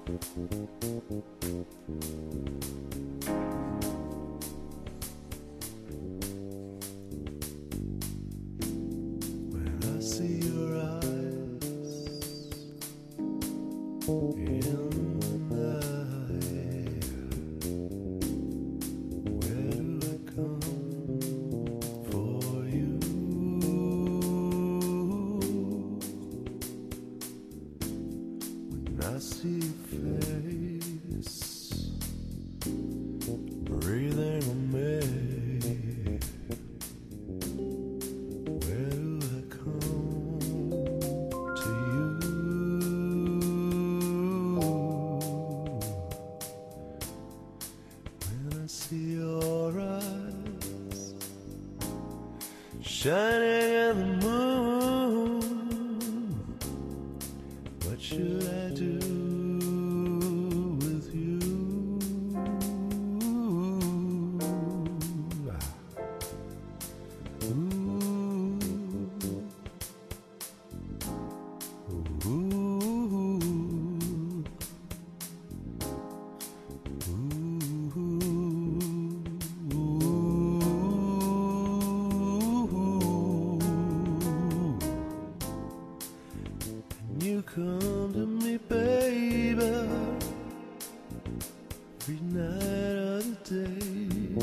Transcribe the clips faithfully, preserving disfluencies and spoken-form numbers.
When I see your eyes in the air, where do I come for you? When I see your face breathing on me, where do I come to you? When I see your eyes shining in the moon, what should I do with you? Ooh. Ooh. And you come to me, baby, every night of the day,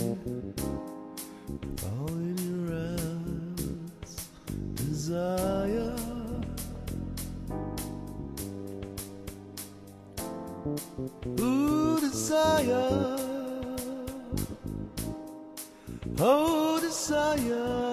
all in your eyes, desire. Ooh, desire. Oh, desire.